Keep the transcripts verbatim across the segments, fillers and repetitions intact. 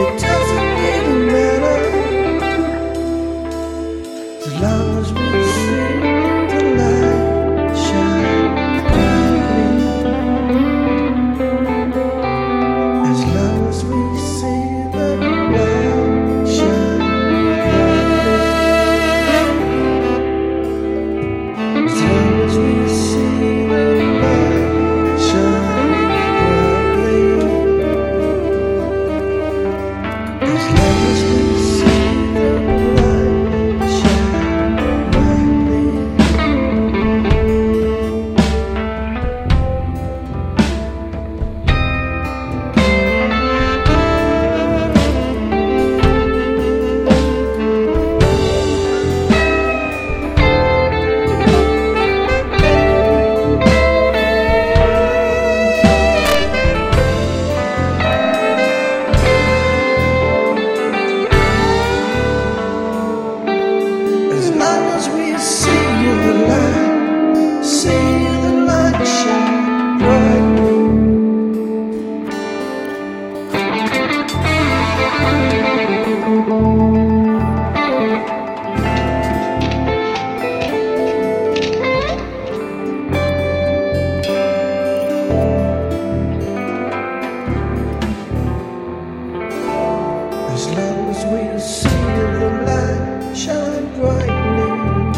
doesn't really matter as long as we see the light shine brightly. As long as we see the light shine brightly. As long as we see the light shine brightly. As long as we see the light shine brightly. As long as we see the light, see the light shine brightly. As long as we see the light shine brightly.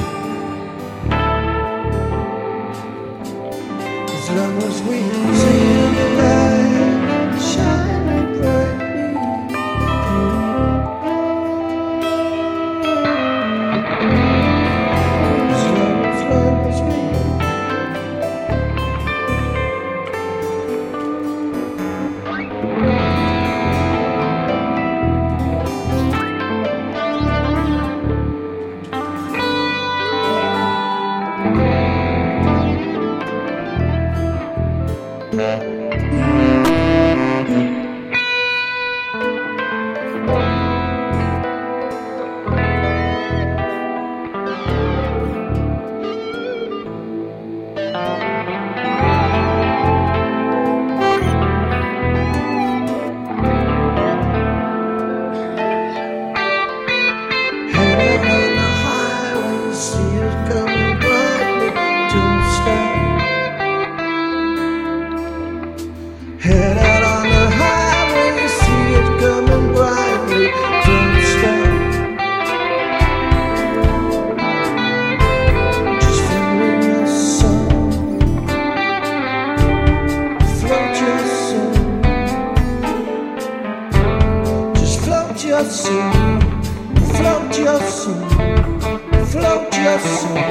As long as we see the light shine brightly. As long as, long as we head out on the highway, see it coming brightly, don't stop. Head out on the highway, see it coming brightly, don't stop. Just follow your soul, float your soul. Just float your soul, float your soul, float your soul.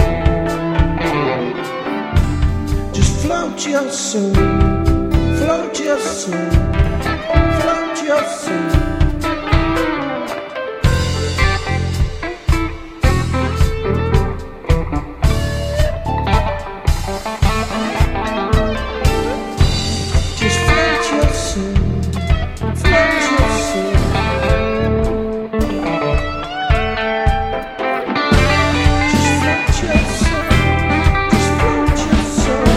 Just float your soul, float your soul, float your soul. Just float your soul, float your soul. Just float your soul, just float your soul.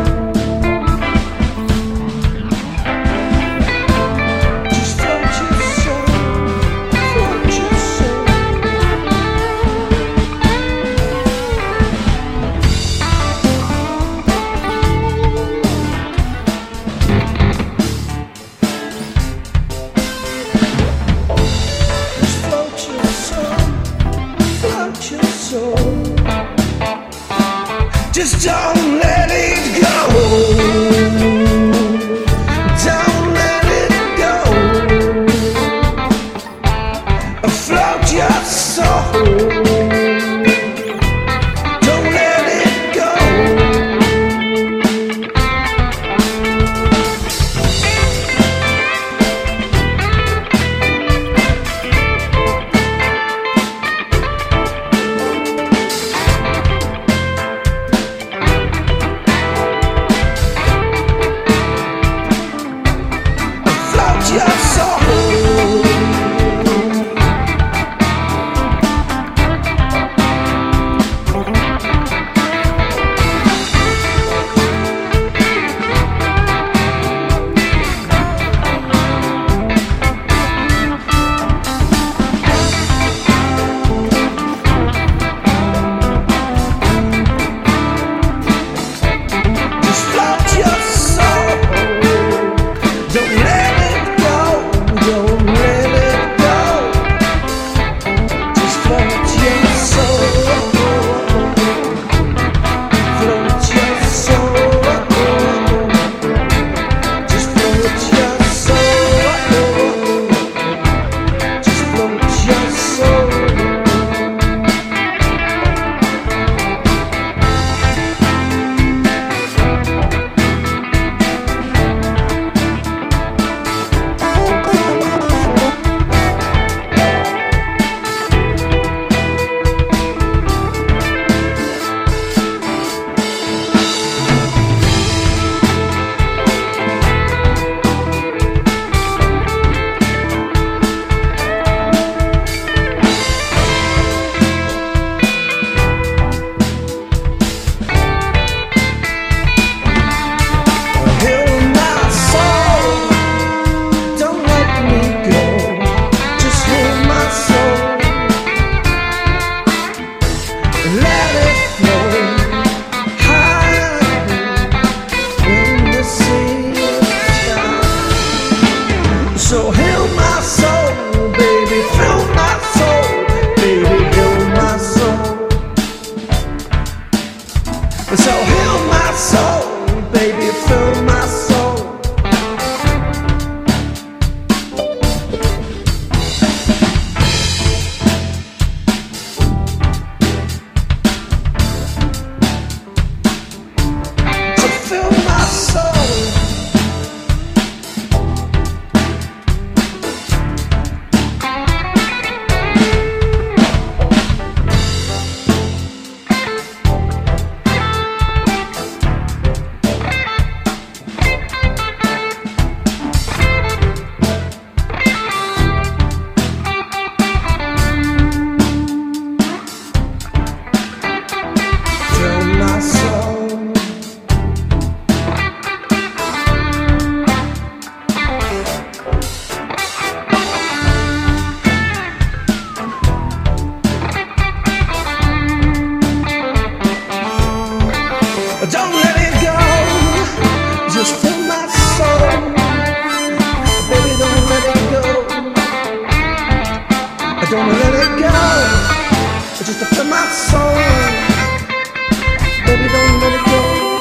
Just float your soul, float your soul. Just float your soul, float your soul. Just don't let it go. Don't let it go. Float your soul. Don't let it go. I don't wanna let it go, just to fill my soul. Baby, don't let it go.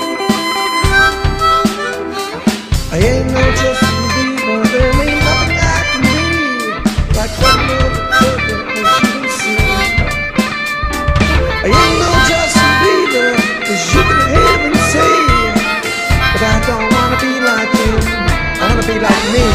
I ain't no Justin Bieber, there ain't nothing I can be like what love could that you can see. I ain't no Justin Bieber, as you can hear and see, but I don't wanna be like him, I wanna be like me.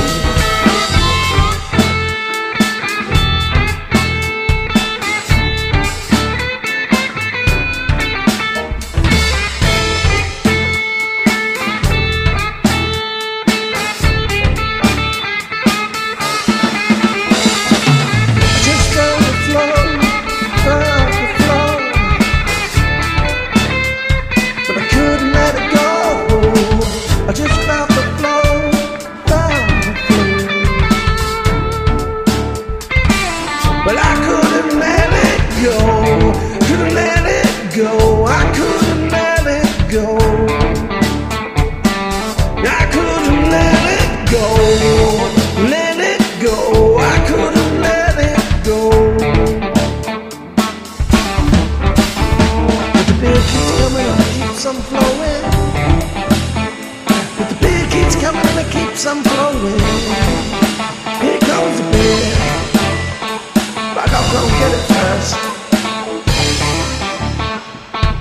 I just felt the flow, felt the flow. But I couldn't let it go, couldn't let it go, I couldn't let it go. I couldn't let it go, let it go, I couldn't let it go. But the beer keeps coming and keeps on flowing. Coming and it keeps on flowing. Here comes the beer, but I'm gonna get it first.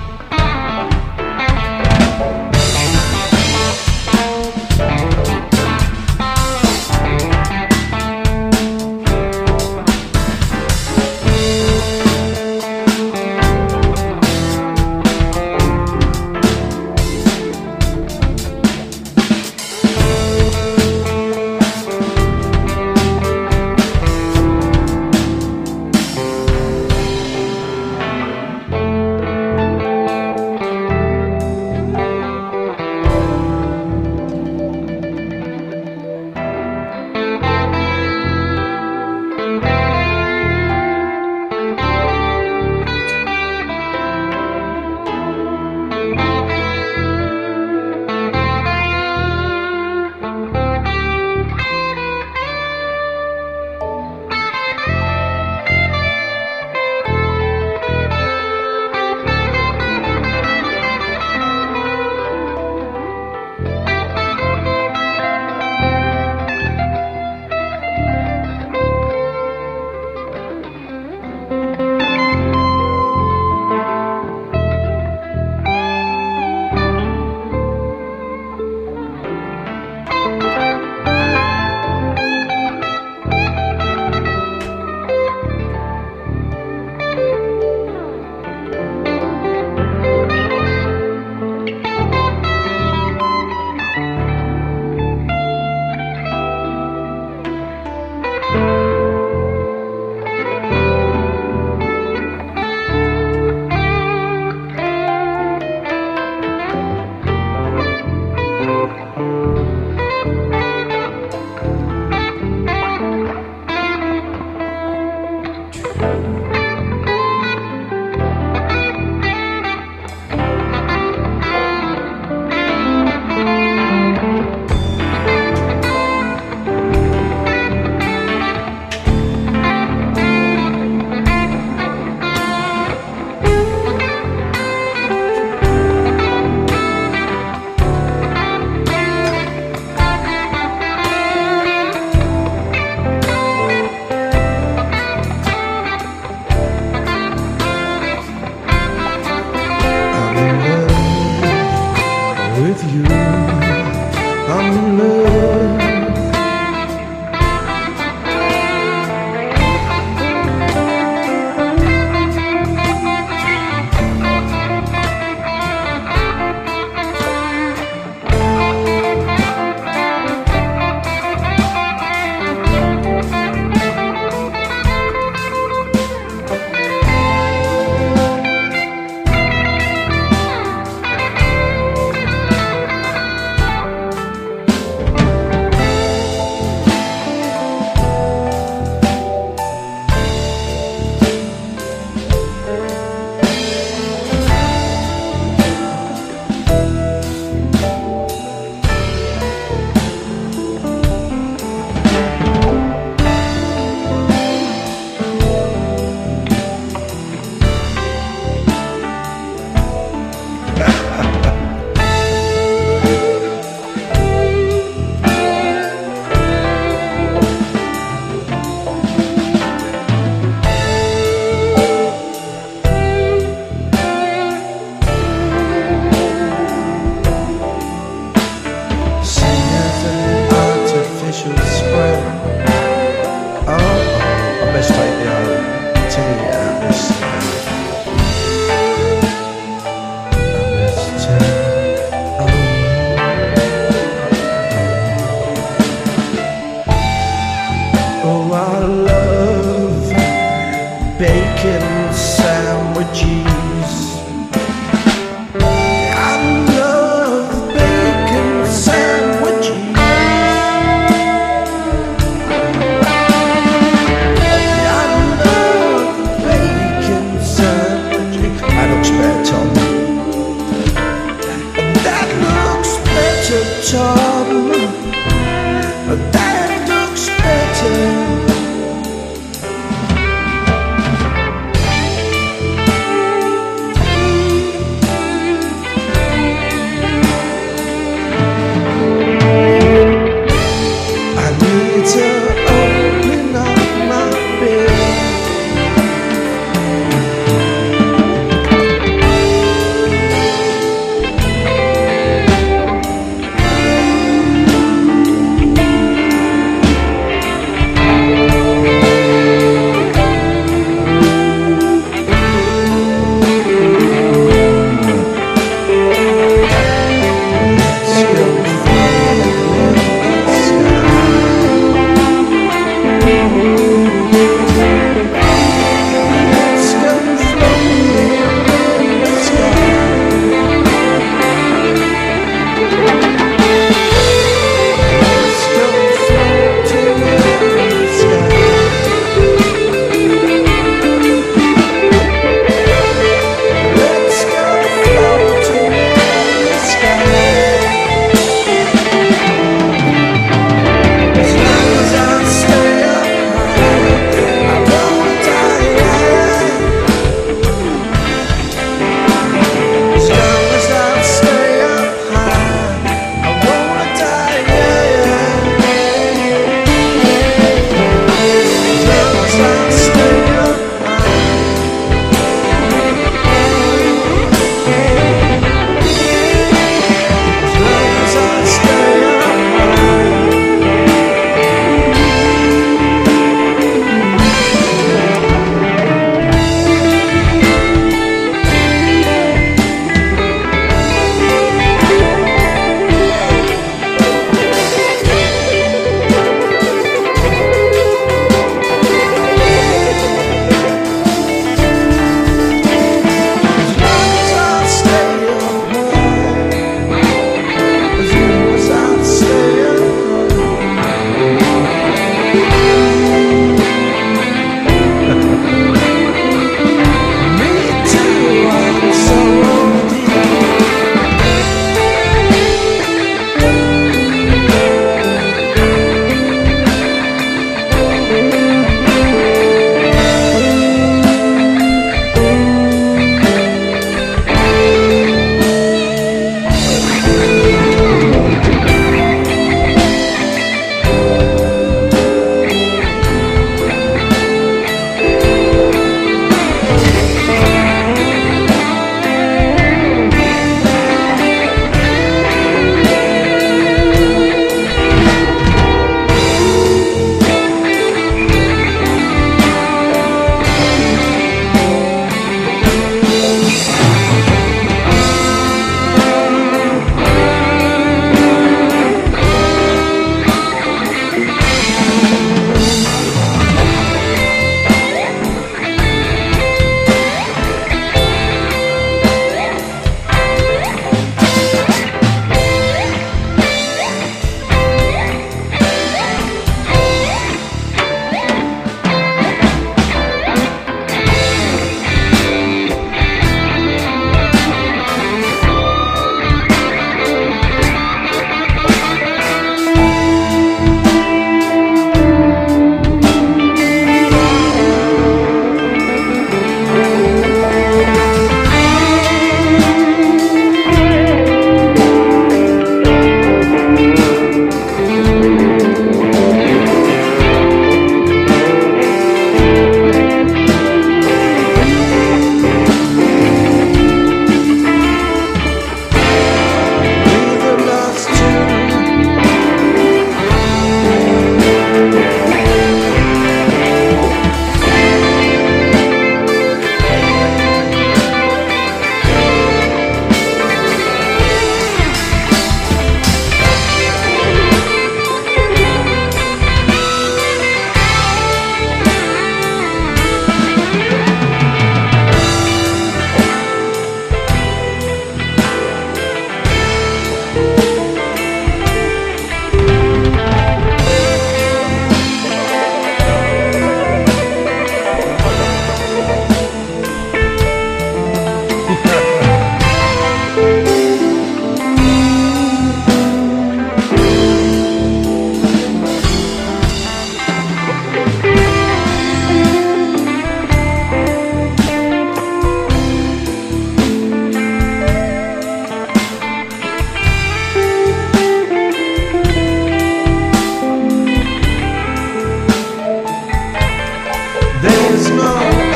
there's no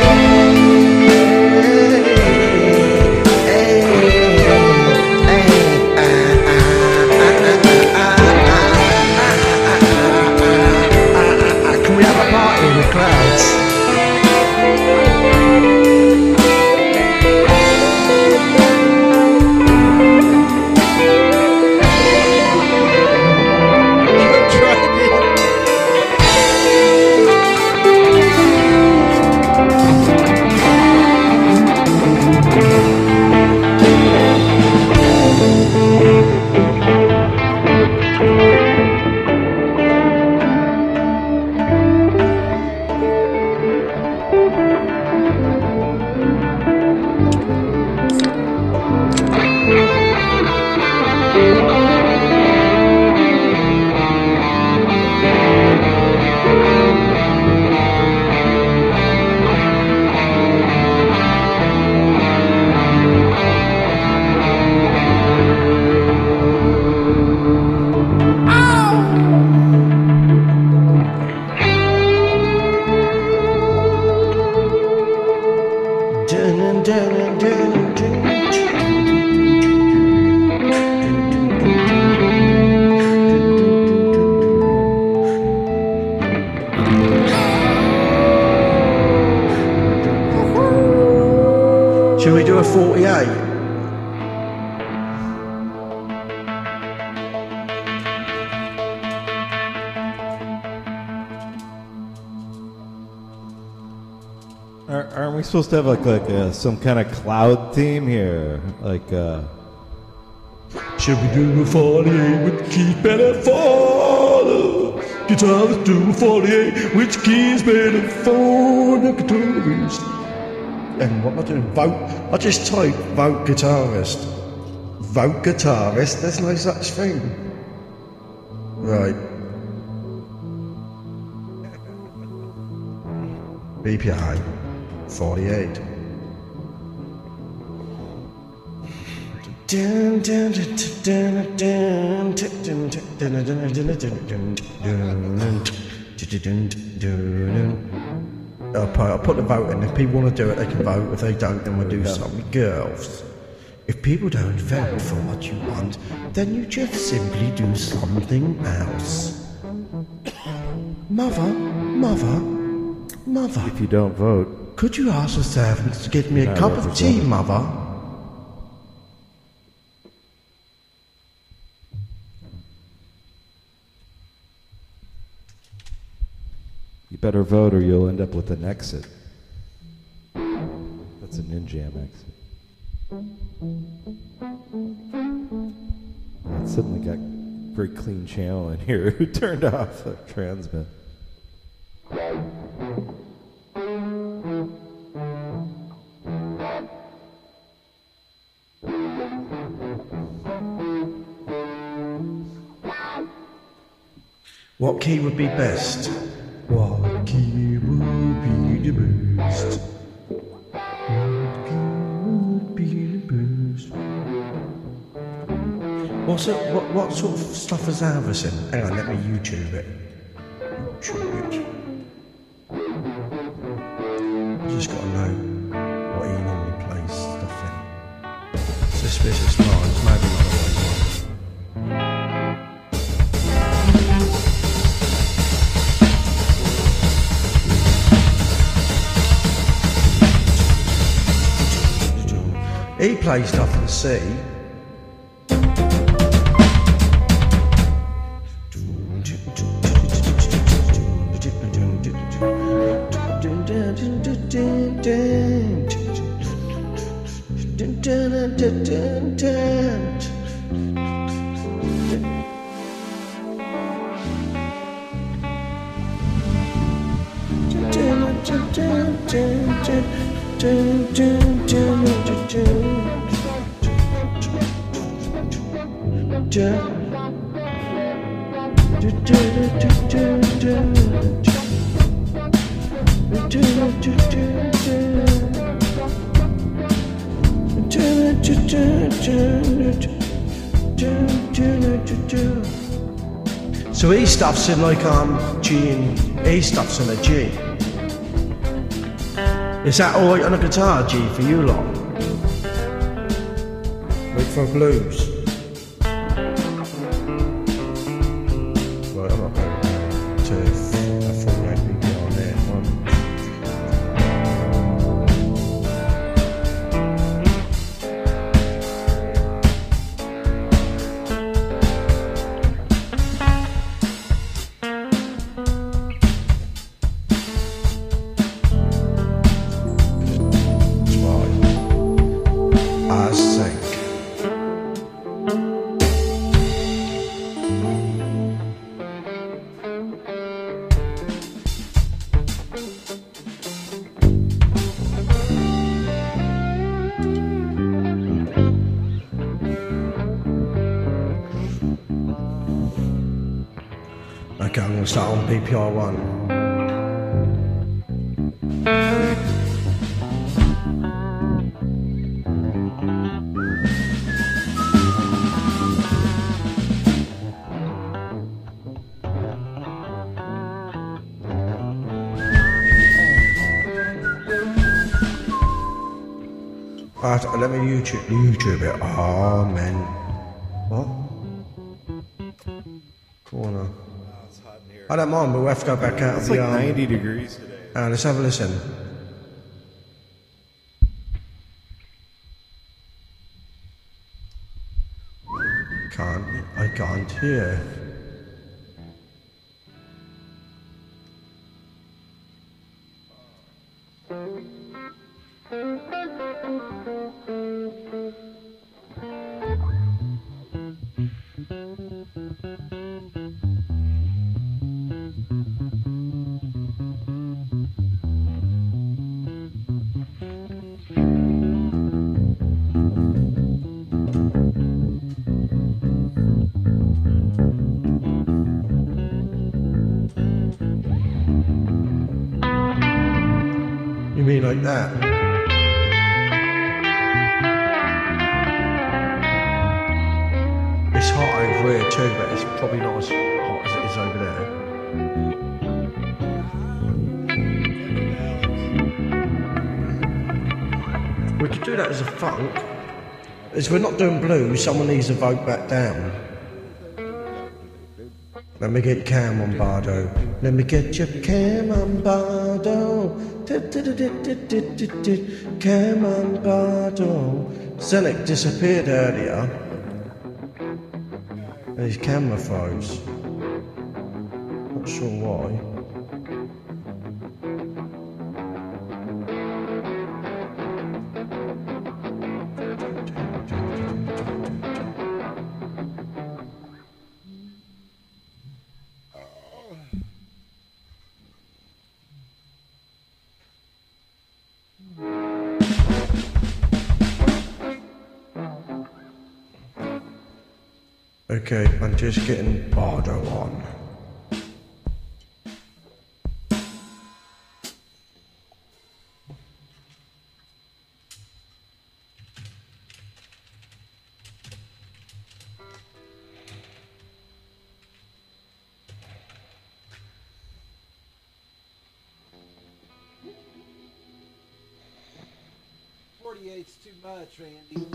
can we have a party in the clouds? Shall we do a forty-eight? Aren't we supposed to have like like uh, some kind of cloud theme here? Like, uh... Shall we do a forty-eight with Keith Benefold? Guitarist do a forty-eight with Keith Benefold, the guitarist. And what am I doing? Vote. I just type vote guitarist. Vote guitarist. There's no such thing. Right. B P I forty-eight. I'll put, I'll put the vote in. If people want to do it, they can vote. If they don't, then we'll do something. Girls, if people don't vote for what you want, then you just simply do something else. Mother, mother, mother. If you don't vote, could you ask the servants to get me a cup of tea, mother? you better vote or you'll end up with an exit. That's a Ninjam exit. It suddenly got very clean channel in here. Who turned off the transmit? What key would be best? What key would be the best? What key would be the best? What's it, what, what sort of stuff is Elvis in? Hang on, let me YouTube it. YouTube it. You just gotta know what he normally plays stuff in. Suspicious Minds, maybe not the right one. He plays stuff in C. So he stuffs in like um G and E stuffs in a G. Is that alright on a guitar, G, for you lot? Like for blues? Right, I'm not going to a forty-eight B P R there. One. Okay, I'm going to start on B P R one. Right, let me YouTube, YouTube it. Oh, man. What? Corner. I don't mind, but we'll have to go back out It's of the like um, ninety degrees today. Uh, let's have a listen. Can't, I can't hear. You mean like that? It's hot over here too, but it's probably not as hot as it is over there. We could do that as a funk. As we're not doing blues, someone needs to vote back down. Let me get Cam on Bardo. Let me get your Cam on Bardo. Cam on Bardo. Zenek disappeared earlier. And his camera froze. Not sure why. Okay, I'm just getting Bardo on. forty-eight's too much, Randy.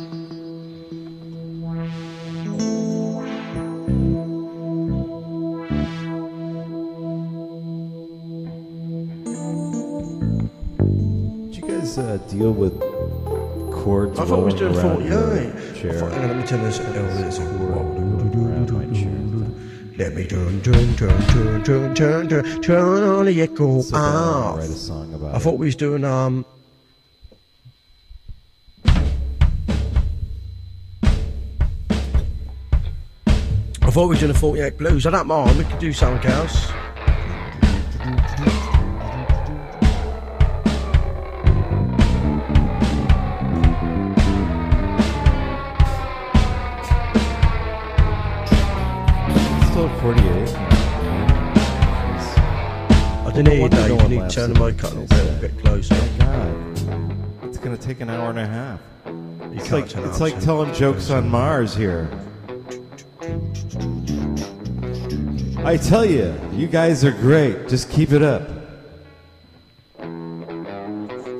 Uh, deal with chords. I thought we was doing rolling around forty-eight. your chair. I thought, hang on, let me turn this. Oh, this. Around my chair. Let me turn, turn, turn, turn, turn, turn, turn, turn on the echo Sit down and off. write a song about I it. thought we was doing um. I thought we was doing a forty-eight blues. I don't mind. We could do something else. forty-eight. I didn't hear you though. You need to turn the mic up a little bit closer. God, it's gonna take an hour and a half. You It's can't like turn it it's up, like so- telling jokes on Mars here. I tell you, you guys are great. Just keep it up.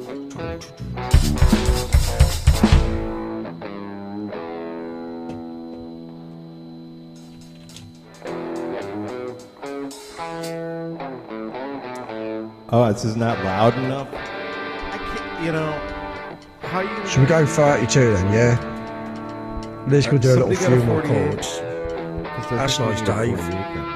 Oh, this is not loud enough. I can't. You know, how are you gonna? Should we go thirty-two then? Yeah. Let's go do a little Somebody got a few more forty-eight. chords. 'Cause they're That's thinking nice, you got Dave. forty-eight then,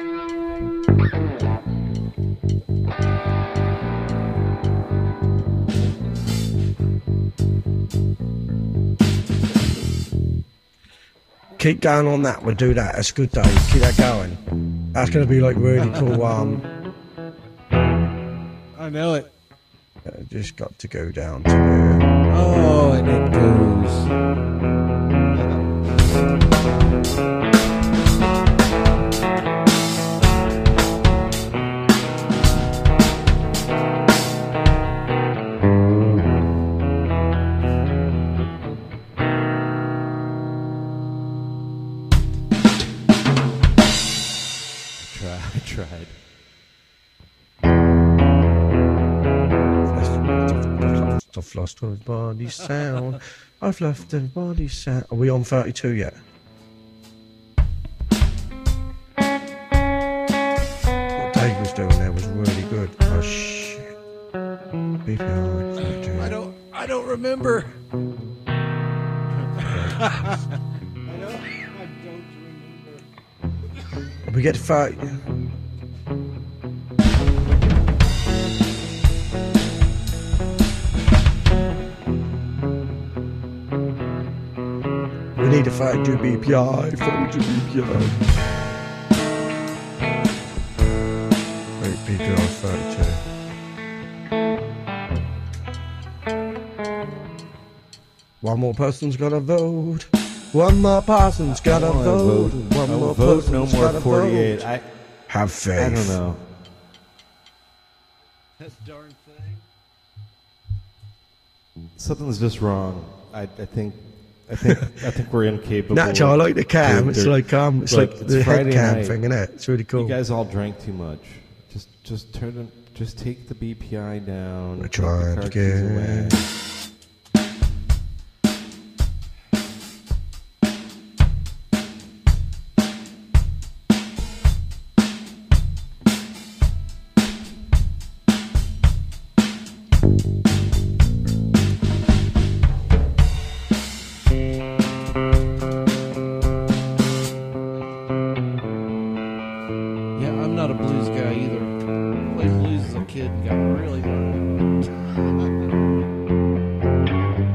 Keep going on that. We'll do that. That's good, Dave. Keep that going. That's going to be like really cool. Um, I know it. uh, just got to go down to there. Oh, and it goes. Try, I tried. I've lost my body sound. I've left the body sound. Are we on thirty-two yet? What Dave was doing there was really good. Oh shit. B P I thirty-two. I don't. I don't remember. I don't. I don't remember. We get to thirty. We need to thirty-two B P I. thirty-two B P I. Wait, B P I thirty-two. One more person's got to vote. One more person's got to I wanna vote. vote. One I will more vote person's no more gotta forty-eight. vote. I, Have faith. I don't know. That darn thing. Something's just wrong. I, I think. I think. I think we're incapable. Natural, I of like the cam. doing It's dirt. like um, it's Look, like it's the Friday head cam night. thing, isn't it? It's really cool. You guys all drank too much. Just, just turn it. Just take the B P I down. We're take trying the to car keys away. get. Yeah, I'm not a blues guy either. Played blues as a kid and got really burned out.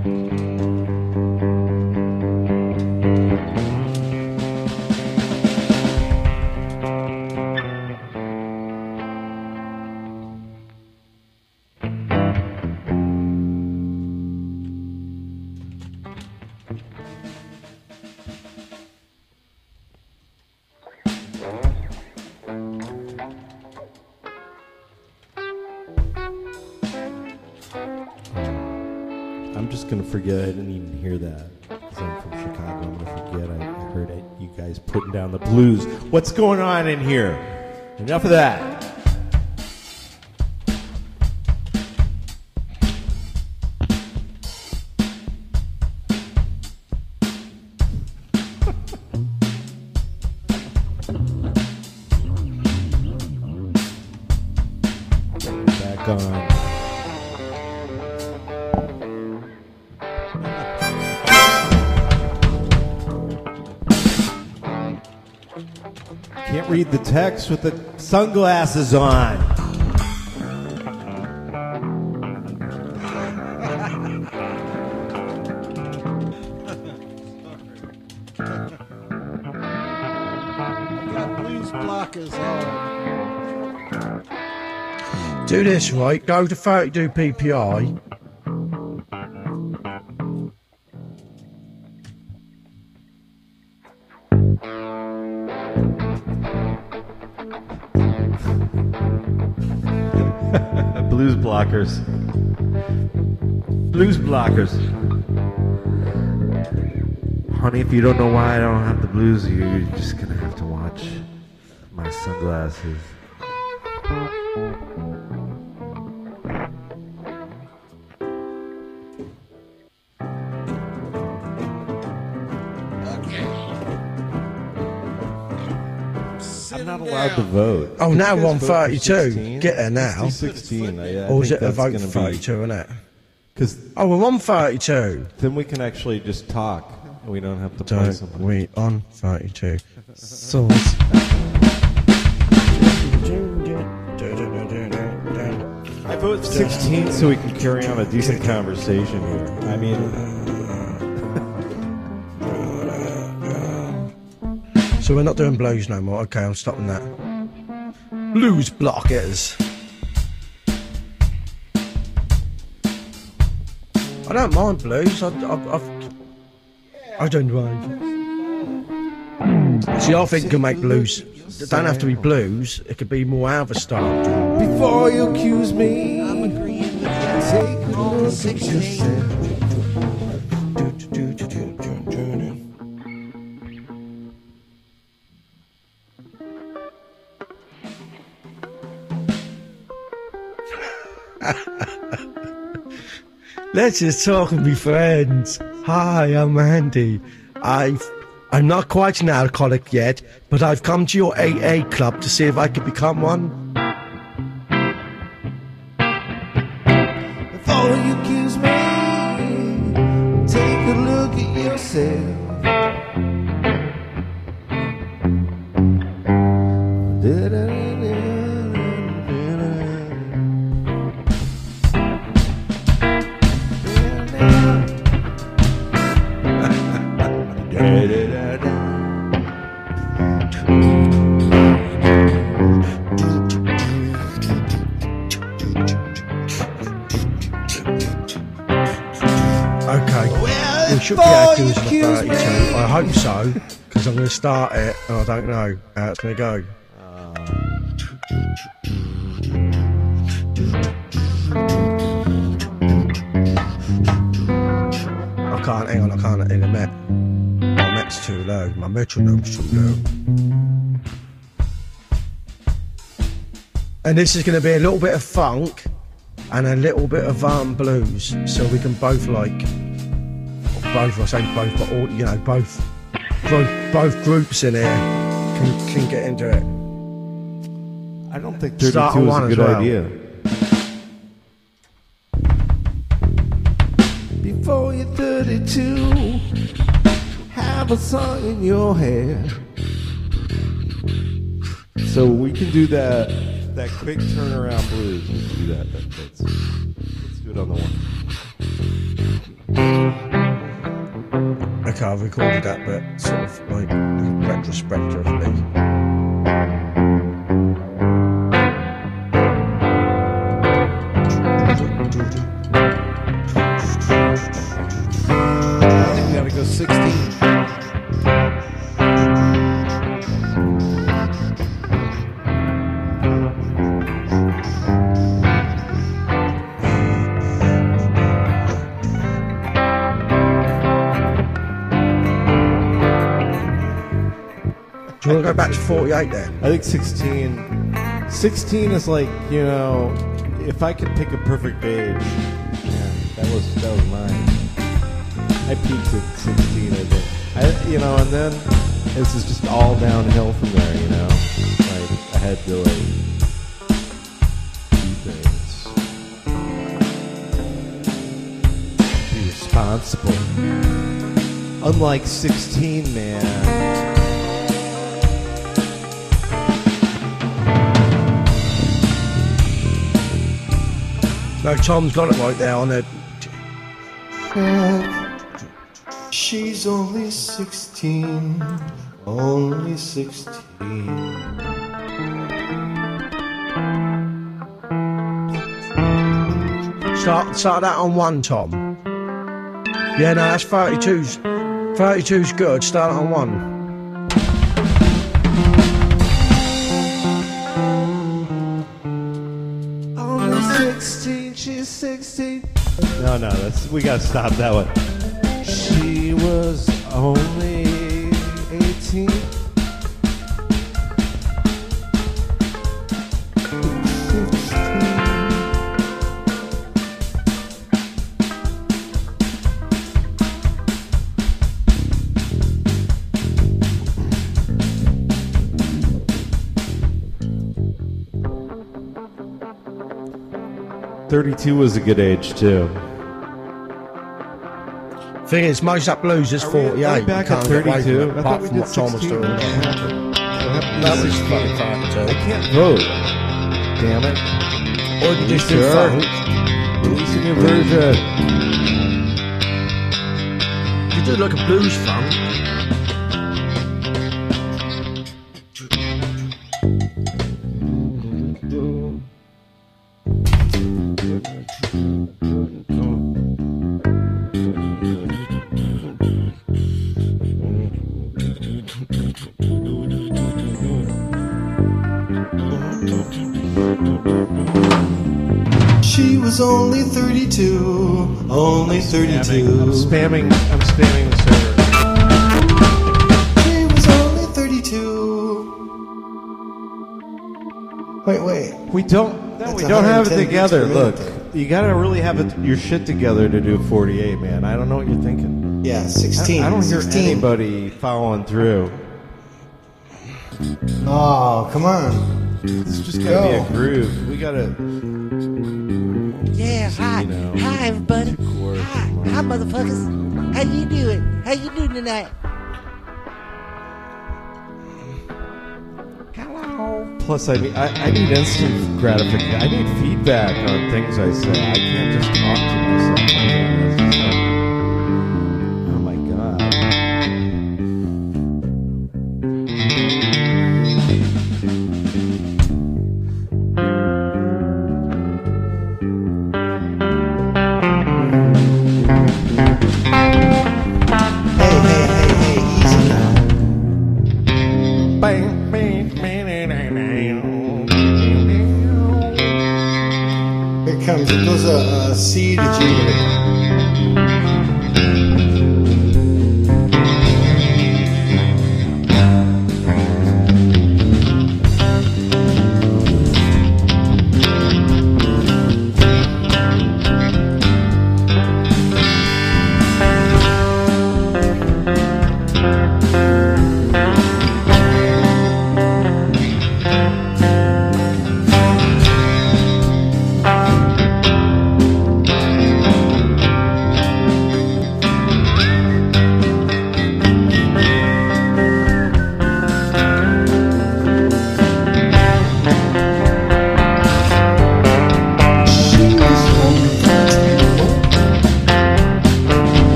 I'm just gonna forget I didn't even hear that. Because I'm from Chicago. I'm gonna forget I heard it, you guys putting down the blues. What's going on in here? Enough of that. Back on. Can't read the text with the sunglasses on. Got blues blockers on. Do this right. Go to thirty-two P P I. Blues blockers. Blues blockers. Honey, if you don't know why I don't have the blues, you're just gonna have to watch my sunglasses. Sitting not allowed to vote. Oh, Could now you we're guys on vote for thirty-two. sixteen? Get there now. Let's do sixteen. I, I Or is think it a that's vote gonna for be- thirty-two, isn't it? Because Oh, we're on thirty-two. then we can actually just talk, and we don't have to play So something. we on thirty-two. So I vote sixteen so we can carry on a decent conversation here. I mean, So we're not doing blues no more. Okay, I'm stopping that. Blues blockers. I don't mind blues. I, I, I've, I don't mind. See, I think you can make blues. It don't have to be blues. It could be more Elvis style. before you accuse me, I'm agreeing with you. take a look at yourself. Let's just talk and be friends. Hi, I'm Andy. I've, I'm not quite an alcoholic yet, but I've come to your A A club to see if I could become one. Before you accuse me, take a look at yourself. Okay, we should be able to do this for thirty-two. I hope so, because I'm going to start it and I don't know how it's going to go. I can't, hang on, I can't in a met. My met's too low, my metronome's too low. And this is going to be a little bit of funk and a little bit of um, blues, so we can both like, or both, I say both, but all, you know, both, both, both groups in here can, can get into it. I don't think Start thirty-two is on a one good as well. idea. Before you're thirty-two, have a song in your head. So we can do that that quick turnaround blues. Let's do that. that that's, let's do it on the one. Okay, I've recorded that, but sort of like retrospectively. I think we gotta go sixteen. Do you want to go back to forty-eight then? I think sixteen. sixteen is like, you know, if I could pick a perfect age, yeah, that was that was mine. I peaked at sixteen, I think. I, you know, and then this is just all downhill from there. You know, like I had to like do things, be responsible. Unlike sixteen, man. No, Tom's got it right there on it. She's only sixteen, only sixteen. Start, start that on one, Tom. Yeah, no, that's thirty-two's. thirty-two's good. Start it on one. Only sixteen, she's sixteen. No, no, that's we gotta stop that one. She was only eighteen. thirty-two was a good age too. Thing is, most up blues is Are we- are we forty-eight. back You at can't get away thirty-two? from it, I thought apart we from did what Tom was sixteen. doing. What happened? What happened to That was sixteen? fucking fun I too. can't vote. Damn it. Or you can just do Sure. funk. Release a new version. You do like a blues funk. She was only thirty-two, only Spamming. I'm thirty-two. spamming. I'm spamming the server. She was only thirty-two. Wait, wait. We don't. No, That's we don't have it one hundred ten together. beats per Look, minute. you gotta really have it, your shit together to do forty-eight, man. I don't know what you're thinking. Yeah, I, sixteen. I don't hear sixteen. anybody following through. Oh, come on. It's just gotta be Go. a groove. We gotta. Yeah, hi. You know, Hi, everybody. chords Hi. and Hi, motherfuckers. How you doing? How you doing tonight? Hello. Plus, I mean, I, I need instant gratification. I need feedback on things I say. I can't just talk to myself. Like that. That's just like, oh my god. Hey, hey, hey, hey, easy now. Bang, bang, bang, bang, bang. Here it comes. It goes a, a C to G.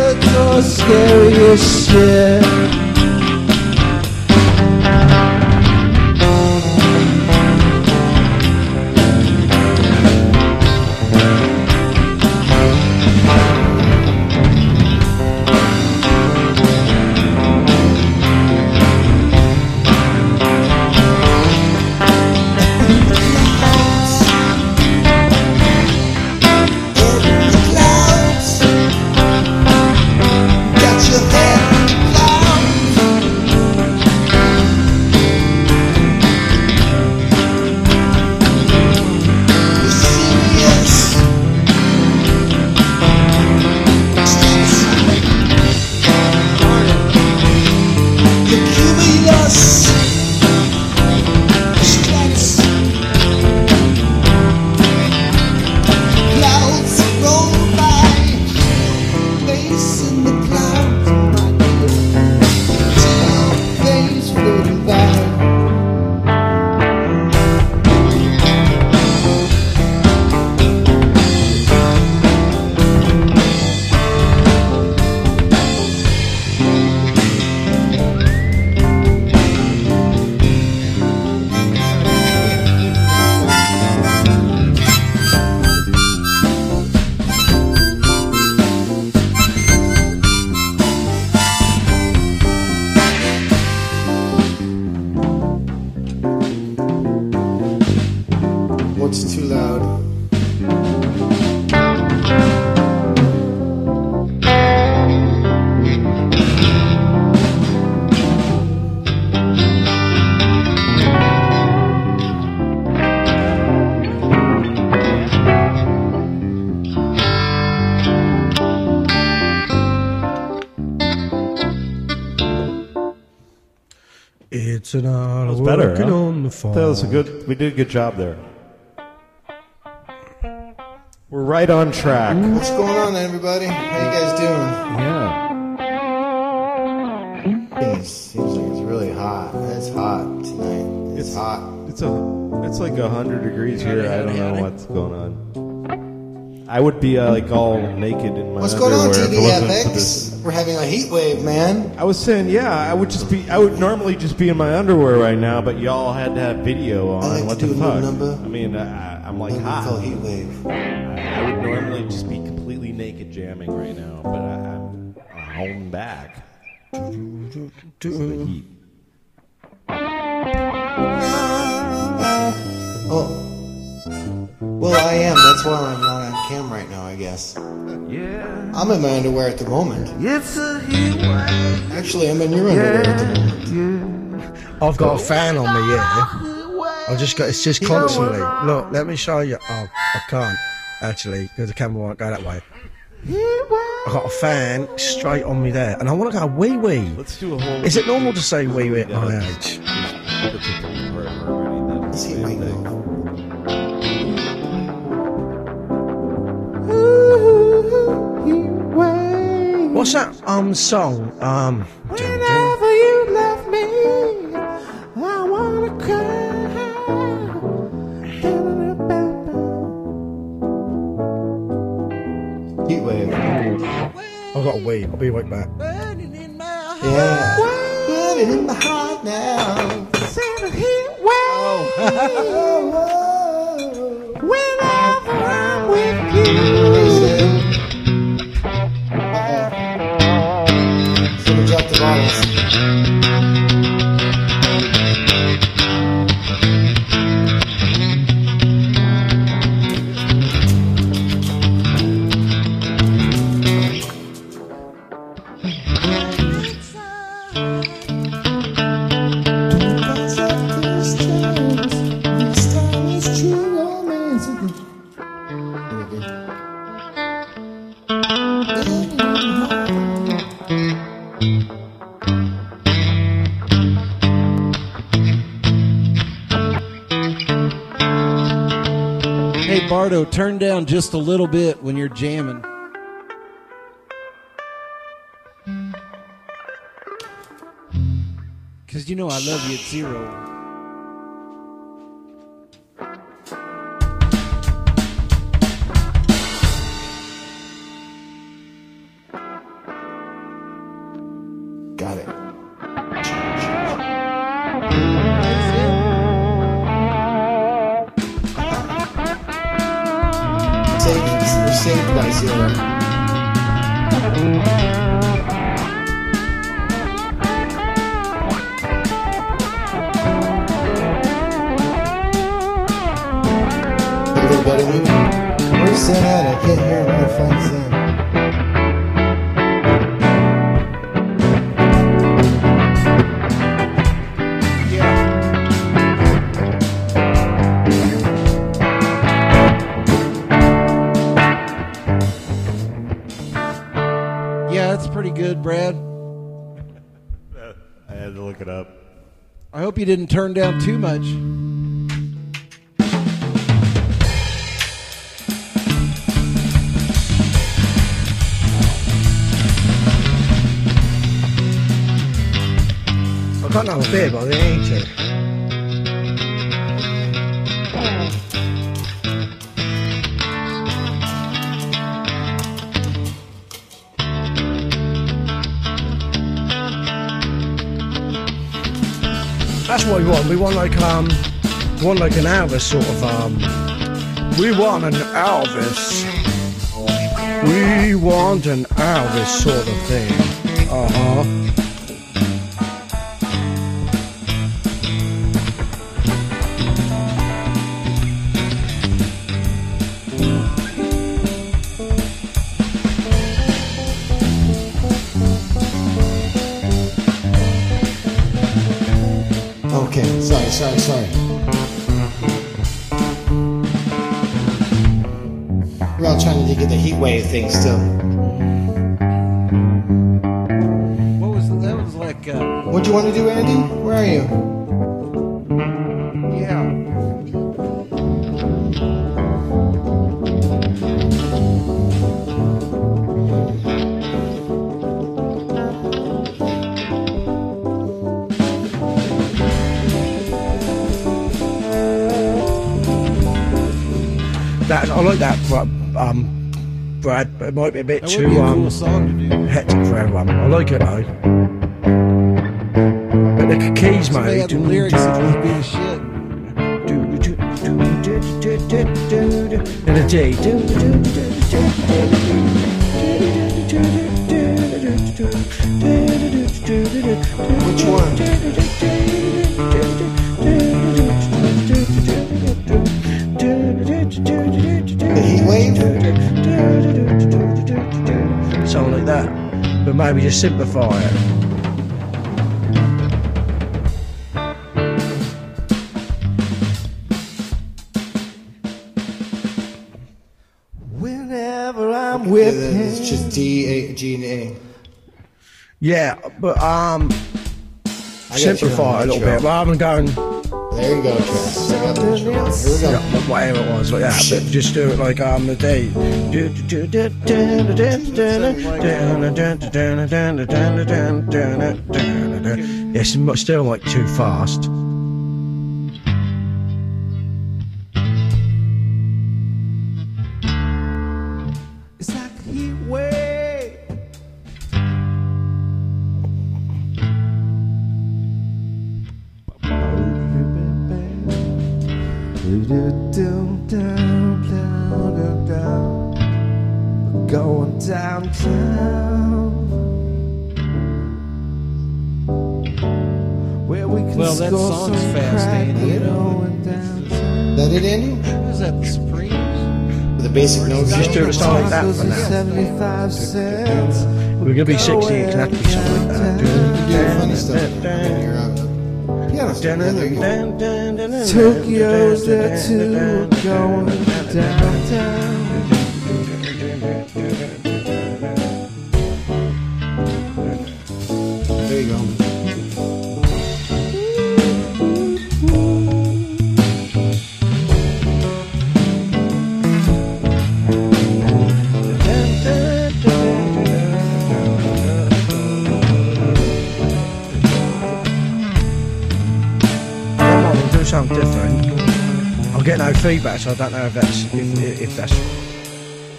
words are scary as shit. What's too loud? It's an hour That was better, working huh? on the farm. That was a good. We did a good job there. We're right on track. What's going on, everybody? How you guys doing? Yeah. It seems like it's really hot. It's hot tonight. It's, It's- hot. It's a. It's like a hundred degrees here. I don't know what's going on. I would be uh, like all naked in my What's going on, underwear if it wasn't for T V F X? this. We're having a heat wave, man. I was saying, yeah, I would just be. I would normally just be in my underwear right now, but y'all had to have video on. I like what to the do a new fuck? number. I mean, I, I'm like What we hot. call heat wave. I would normally just be completely naked jamming right now, but I, I'm, I'm holding back. It's the heat. Oh. Well, I am. That's why I'm not on cam right now, I guess. Yeah, I'm in my underwear at the moment. it's a heat wave. Actually, I'm in your underwear at the moment. Yeah. I've got a fan on me, yeah. I just got, it's just constantly. Look, let me show you. Oh, I can't, actually, because the camera won't go that way. I've got a fan straight on me there, and I want to go wee wee. Let's do a whole. Is it normal to say wee wee at my Yeah. age? That's a different part already. That's Let's see the my same thing. go. What's that um song? Um. Whenever you love me, I wanna cry. Heat wave. I've got a wee. I'll be right back. Burning in my heart. Yeah. Burning in my heart now. Send a heat wave. Whenever I'm with you. Uh-oh. Someone dropped the bottles. Hey, Bardo, turn down just a little bit when you're jamming. Because you know I love you at zero. got it. Saved, we're saved by zero. Everybody moving. Where's that? I can't hear my friends then. Yeah, that's pretty good, Brad. I had to look it up. I hope you didn't turn down too much. I got another beer, but I didn't eat it. That's what we want. We want like um, we want like an Elvis sort of um. We want an Elvis. We want an Elvis sort of thing. Uh huh. Okay, sorry, sorry, sorry. We're all trying to get the heat wave thing still. What was that? Was like, uh, What do you want to do, Andy? Where are you? yeah. That, I like that, but, um, Brad, but it might be a bit That too would be a um, cool song to do. hectic for everyone. I like it though. But the keys, So they mate. had the lyrics that would be the shit. And a G. Which one? The heat wave? Something like that. But maybe just simplify it. Whenever I'm with him. It's just D, A, G, and A. Yeah, but um, I got you simplify on it a little intro. bit rather than going There you go, Travis. I got the intro. Here we go. yeah, whatever it was like that. But just do it like um the day. It's mu- still like too fast. It's like a heat wave. Going downtown, where we can Well, that score song's some fast, crack. Andy, you We're know. going downtown. That it, Andy? What is that, the Supremes? With the basic notes? Just do it a song like that for now. seventy-five cents. We're gonna be sixty. It can have to be something like You can do funny stuff. When you're out the piano. Yeah, there you go. Tokyo's there too. We're going downtown. There you go. Come on, we'll do something different. I'll get no feedback, so I don't know if that's if, if that's.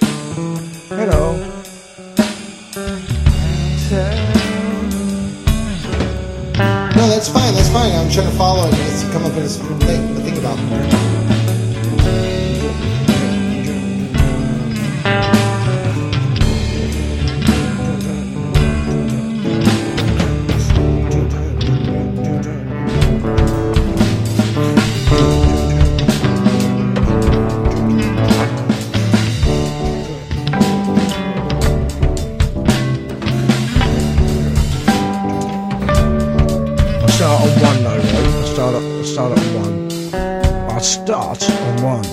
Hello. that's fine. That's fine. I'm trying to follow it. It's come up with this thing to think about. Start on one though, right? I start at, I start at one. I start on one.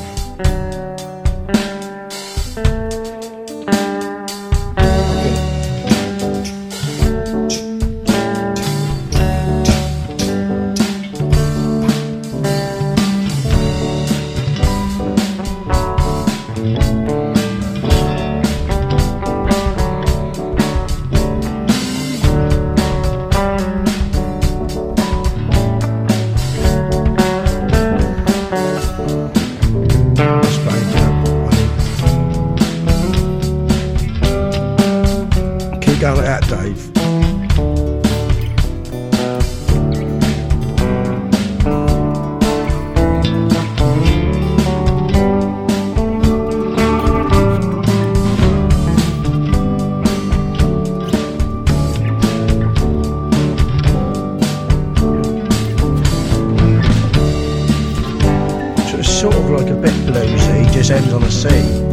Keep going at that, Dave. So it's sort of like a bit bluesy, just ends on a C.